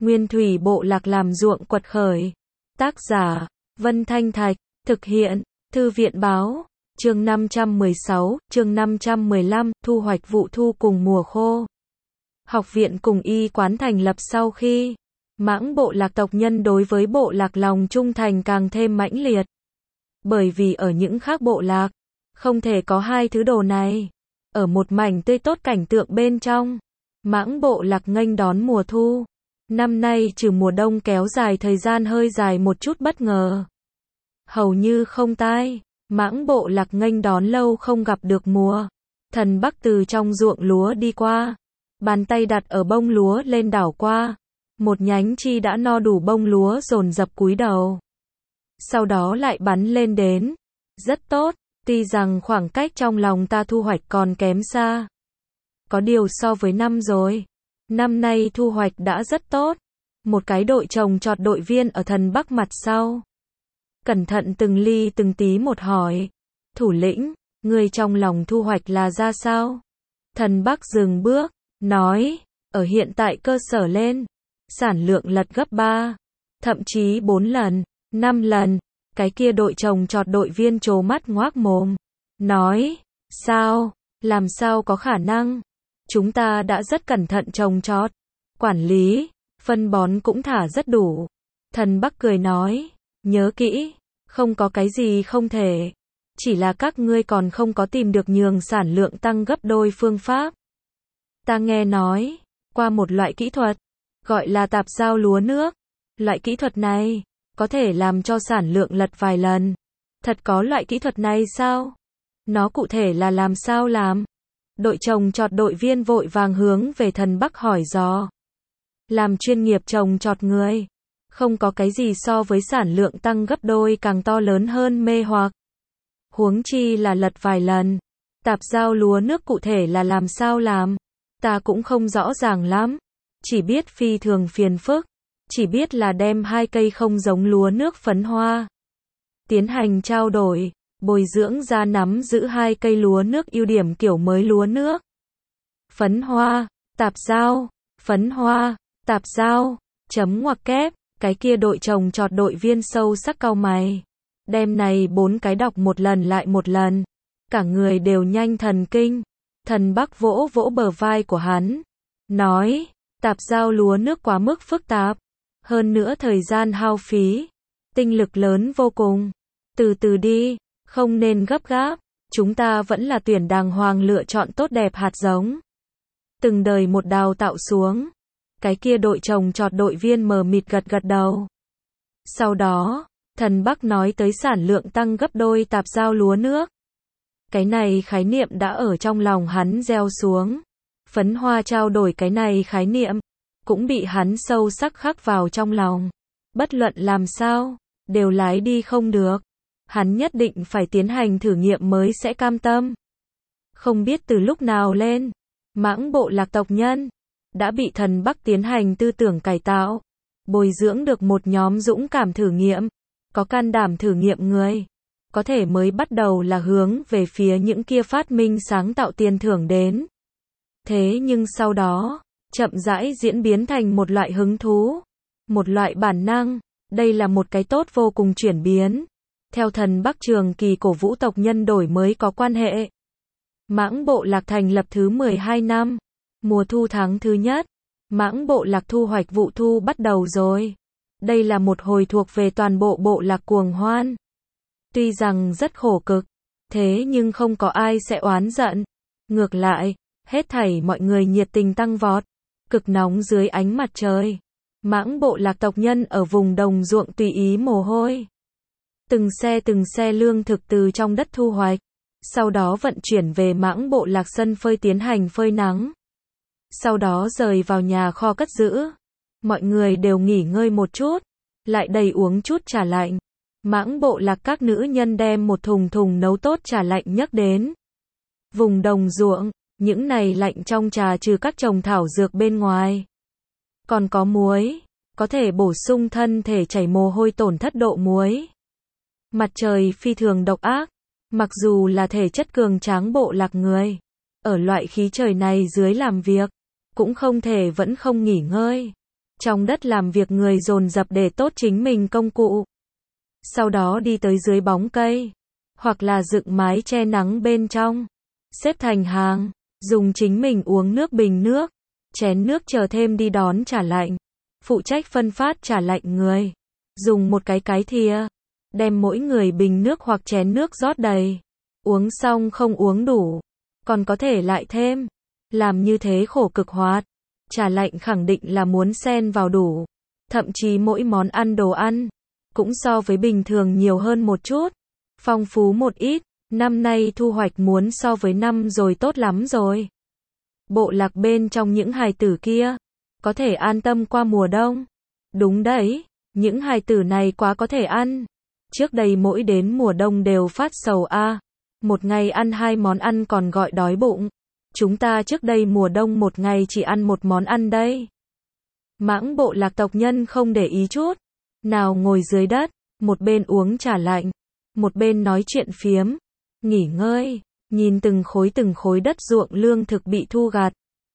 Nguyên thủy bộ lạc làm ruộng quật khởi. Tác giả, Vân Thanh Thạch, thực hiện, Thư viện báo, chương 516, chương 515, thu hoạch vụ thu cùng mùa khô. Học viện cùng y quán thành lập sau khi Mãng bộ lạc tộc nhân đối với bộ lạc lòng trung thành càng thêm mãnh liệt. Bởi vì ở những khác bộ lạc, không thể có hai thứ đồ này. Ở một mảnh tươi tốt cảnh tượng bên trong, Mãng bộ lạc nghênh đón mùa thu. Năm nay trừ mùa đông kéo dài thời gian hơi dài một chút bất ngờ, hầu như không tai, Mãng bộ lạc nghênh đón lâu không gặp được mùa. Thần Bắc từ trong ruộng lúa đi qua, bàn tay đặt ở bông lúa lên đảo qua, một nhánh chi đã no đủ bông lúa dồn dập cúi đầu. Sau đó lại bắn lên đến. Rất tốt, tuy rằng khoảng cách trong lòng ta thu hoạch còn kém xa. Có điều so với năm rồi, năm nay thu hoạch đã rất tốt. Một cái đội trồng trọt đội viên ở Thần Bắc mặt sau, cẩn thận từng ly từng tí một hỏi. Thủ lĩnh, người trong lòng thu hoạch là ra sao? Thần Bắc dừng bước, nói, ở hiện tại cơ sở lên, sản lượng lật gấp 3, thậm chí 4 lần, 5 lần. Cái kia đội trồng trọt đội viên trố mắt ngoác mồm, nói, sao, làm sao có khả năng? Chúng ta đã rất cẩn thận trồng trọt, quản lý, phân bón cũng thả rất đủ. Thần Bắc cười nói, nhớ kỹ, không có cái gì không thể, chỉ là các ngươi còn không có tìm được nhường sản lượng tăng gấp đôi phương pháp. Ta nghe nói qua một loại kỹ thuật, gọi là tạp giao lúa nước. Loại kỹ thuật này có thể làm cho sản lượng lật vài lần. Thật có loại kỹ thuật này sao? Nó cụ thể là làm sao làm? Đội trồng trọt đội viên vội vàng hướng về Thần Bắc hỏi dò. Làm chuyên nghiệp trồng trọt người, không có cái gì so với sản lượng tăng gấp đôi càng to lớn hơn mê hoặc. Huống chi là lật vài lần. Tạp giao lúa nước cụ thể là làm sao làm? Ta cũng không rõ ràng lắm. Chỉ biết phi thường phiền phức. Chỉ biết là đem hai cây không giống lúa nước phấn hoa, tiến hành trao đổi, bồi dưỡng ra nắm giữ hai cây lúa nước ưu điểm kiểu mới lúa nước. Phấn hoa, tạp giao, phấn hoa, tạp giao, chấm ngoặc kép, cái kia đội trồng trọt đội viên sâu sắc cau mày. Đem này 4 cái đọc một lần lại một lần. Cả người đều nhanh thần kinh. Thần Bắc vỗ vỗ bờ vai của hắn, nói, tạp giao lúa nước quá mức phức tạp. Hơn nữa thời gian hao phí, tinh lực lớn vô cùng. Từ từ đi, không nên gấp gáp, chúng ta vẫn là tuyển đàng hoàng lựa chọn tốt đẹp hạt giống. Từng đời một đào tạo xuống. Cái kia đội trồng trọt đội viên mờ mịt gật gật đầu. Sau đó, Thần Bắc nói tới sản lượng tăng gấp đôi tạp giao lúa nước. Cái này khái niệm đã ở trong lòng hắn gieo xuống. Phấn hoa trao đổi cái này khái niệm cũng bị hắn sâu sắc khắc vào trong lòng. Bất luận làm sao, đều lái đi không được. Hắn nhất định phải tiến hành thử nghiệm mới sẽ cam tâm. Không biết từ lúc nào lên, Mãng bộ lạc tộc nhân đã bị Thần Bắc tiến hành tư tưởng cải tạo, bồi dưỡng được một nhóm dũng cảm thử nghiệm, có can đảm thử nghiệm người, có thể mới bắt đầu là hướng về phía những kia phát minh sáng tạo tiền thưởng đến. Thế nhưng sau đó, chậm rãi diễn biến thành một loại hứng thú, một loại bản năng. Đây là một cái tốt vô cùng chuyển biến. Theo Thần Bắc trường kỳ cổ vũ tộc nhân đổi mới có quan hệ. Mãng bộ lạc thành lập thứ 12 năm, mùa thu tháng thứ nhất, Mãng bộ lạc thu hoạch vụ thu bắt đầu rồi. Đây là một hồi thuộc về toàn bộ bộ lạc cuồng hoan. Tuy rằng rất khổ cực, thế nhưng không có ai sẽ oán giận. Ngược lại, hết thảy mọi người nhiệt tình tăng vọt. Cực nóng dưới ánh mặt trời, Mãng bộ lạc tộc nhân ở vùng đồng ruộng tùy ý mồ hôi. Từng xe lương thực từ trong đất thu hoạch, sau đó vận chuyển về Mãng bộ lạc sân phơi tiến hành phơi nắng. Sau đó rời vào nhà kho cất giữ. Mọi người đều nghỉ ngơi một chút, lại đầy uống chút trà lạnh. Mãng bộ lạc các nữ nhân đem một thùng thùng nấu tốt trà lạnh nhấc đến. Vùng đồng ruộng, những này lạnh trong trà trừ các trồng thảo dược bên ngoài, còn có muối, có thể bổ sung thân thể chảy mồ hôi tổn thất độ muối. Mặt trời phi thường độc ác, mặc dù là thể chất cường tráng bộ lạc người, ở loại khí trời này dưới làm việc, cũng không thể vẫn không nghỉ ngơi. Trong đất làm việc người dồn dập để tốt chính mình công cụ. Sau đó đi tới dưới bóng cây, hoặc là dựng mái che nắng bên trong. Xếp thành hàng, dùng chính mình uống nước bình nước, chén nước chờ thêm đi đón trả lạnh. Phụ trách phân phát trả lạnh người. Dùng một cái thìa, đem mỗi người bình nước hoặc chén nước rót đầy. Uống xong không uống đủ, còn có thể lại thêm. Làm như thế khổ cực hoạt. Trả lạnh khẳng định là muốn xen vào đủ. Thậm chí mỗi món ăn đồ ăn, cũng so với bình thường nhiều hơn một chút. Phong phú một ít, năm nay thu hoạch muốn so với năm rồi tốt lắm rồi. Bộ lạc bên trong những hài tử kia, có thể an tâm qua mùa đông. Đúng đấy, những hài tử này quá có thể ăn. Trước đây mỗi đến mùa đông đều phát sầu a. Một ngày ăn 2 món ăn còn gọi đói bụng. Chúng ta trước đây mùa đông một ngày chỉ ăn 1 món ăn đây. Mãng bộ lạc tộc nhân không để ý chút nào, ngồi dưới đất, một bên uống trà lạnh, một bên nói chuyện phiếm, nghỉ ngơi, nhìn từng khối đất ruộng lương thực bị thu gặt.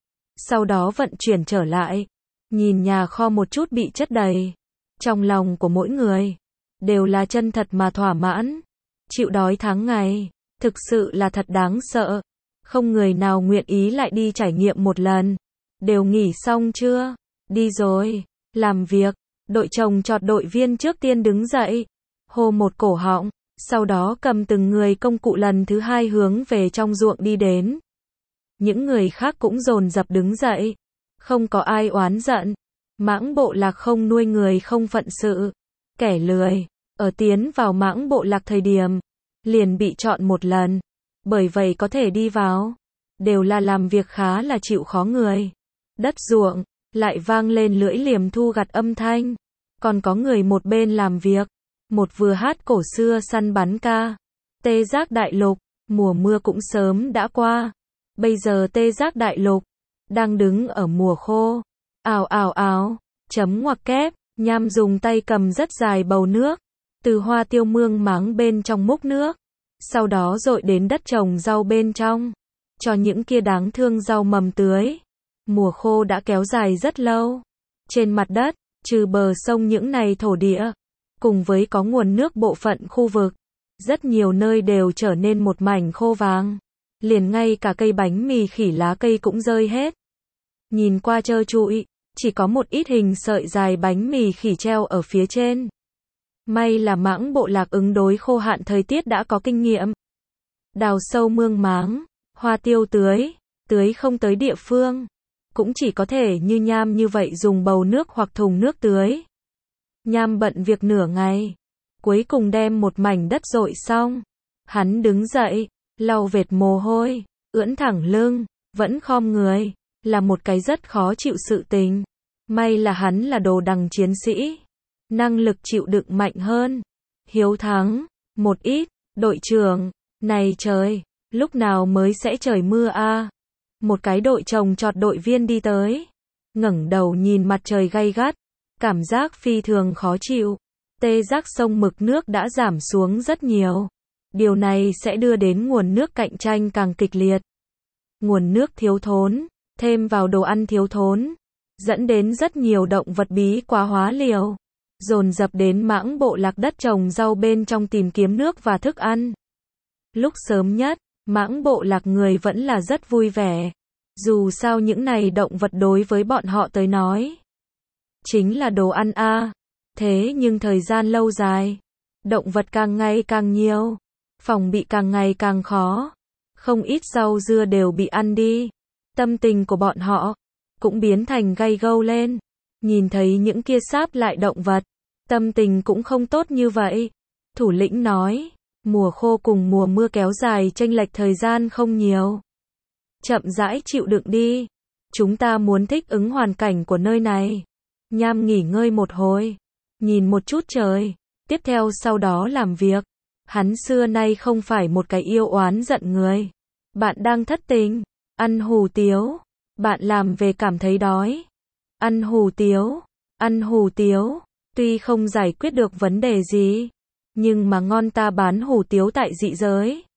Sau đó vận chuyển trở lại, nhìn nhà kho một chút bị chất đầy. Trong lòng của mỗi người, đều là chân thật mà thỏa mãn. Chịu đói tháng ngày, thực sự là thật đáng sợ. Không người nào nguyện ý lại đi trải nghiệm một lần. Đều nghỉ xong chưa? Đi rồi. Làm việc. Đội trồng trọt đội viên trước tiên đứng dậy, hô một cổ họng, sau đó cầm từng người công cụ lần thứ 2 hướng về trong ruộng đi đến. Những người khác cũng dồn dập đứng dậy. Không có ai oán giận. Mãng bộ lạc không nuôi người không phận sự. Kẻ lười, ở tiến vào mãng bộ lạc thời điểm, liền bị chọn một lần. Bởi vậy có thể đi vào, đều là làm việc khá là chịu khó người. Đất ruộng, lại vang lên lưỡi liềm thu gặt âm thanh. Còn có người một bên làm việc, một vừa hát cổ xưa săn bắn ca. Tê giác đại lục, mùa mưa cũng sớm đã qua. Bây giờ tê giác đại lục, đang đứng ở mùa khô. Ào ào ào, chấm ngoặc kép, Nham dùng tay cầm rất dài bầu nước, từ hoa tiêu mương máng bên trong múc nước. Sau đó dội đến đất trồng rau bên trong, cho những kia đáng thương rau mầm tưới. Mùa khô đã kéo dài rất lâu. Trên mặt đất, trừ bờ sông những này thổ địa, cùng với có nguồn nước bộ phận khu vực, rất nhiều nơi đều trở nên một mảnh khô vàng. Liền ngay cả cây bánh mì khỉ lá cây cũng rơi hết. Nhìn qua trơ trụi, chỉ có một ít hình sợi dài bánh mì khỉ treo ở phía trên. May là mãng bộ lạc ứng đối khô hạn thời tiết đã có kinh nghiệm. Đào sâu mương máng, hoa tiêu tưới không tới địa phương. Cũng chỉ có thể như Nham như vậy dùng bầu nước hoặc thùng nước tưới. Nham bận việc nửa ngày, cuối cùng đem một mảnh đất dội xong. Hắn đứng dậy, lau vệt mồ hôi, ưỡn thẳng lưng, vẫn khom người, là một cái rất khó chịu sự tình. May là hắn là đồ đằng chiến sĩ, năng lực chịu đựng mạnh hơn, hiếu thắng một ít. Đội trưởng, này trời, lúc nào mới sẽ trời mưa a? Một cái đội trồng trọt đội viên đi tới, ngẩng đầu nhìn mặt trời gay gắt, cảm giác phi thường khó chịu. Tê giác sông mực nước đã giảm xuống rất nhiều. Điều này sẽ đưa đến nguồn nước cạnh tranh càng kịch liệt. Nguồn nước thiếu thốn, thêm vào đồ ăn thiếu thốn, dẫn đến rất nhiều động vật bí quá hóa liều, dồn dập đến mãng bộ lạc đất trồng rau bên trong tìm kiếm nước và thức ăn. Lúc sớm nhất, mãng bộ lạc người vẫn là rất vui vẻ. Dù sao những này động vật đối với bọn họ tới nói, chính là đồ ăn a. Thế nhưng thời gian lâu dài, động vật càng ngày càng nhiều, phòng bị càng ngày càng khó. Không ít rau dưa đều bị ăn đi. Tâm tình của bọn họ cũng biến thành gay gâu lên. Nhìn thấy những kia sáp lại động vật, tâm tình cũng không tốt như vậy. Thủ lĩnh nói, mùa khô cùng mùa mưa kéo dài chênh lệch thời gian không nhiều. Chậm rãi chịu đựng đi. Chúng ta muốn thích ứng hoàn cảnh của nơi này. Nham nghỉ ngơi một hồi, nhìn một chút trời, tiếp theo sau đó làm việc. Hắn xưa nay không phải một cái yêu oán giận người. Bạn đang thất tình, ăn hủ tiếu. Bạn làm về cảm thấy đói, ăn hủ tiếu. Ăn hủ tiếu, tuy không giải quyết được vấn đề gì, nhưng mà ngon ta bán hủ tiếu tại dị giới.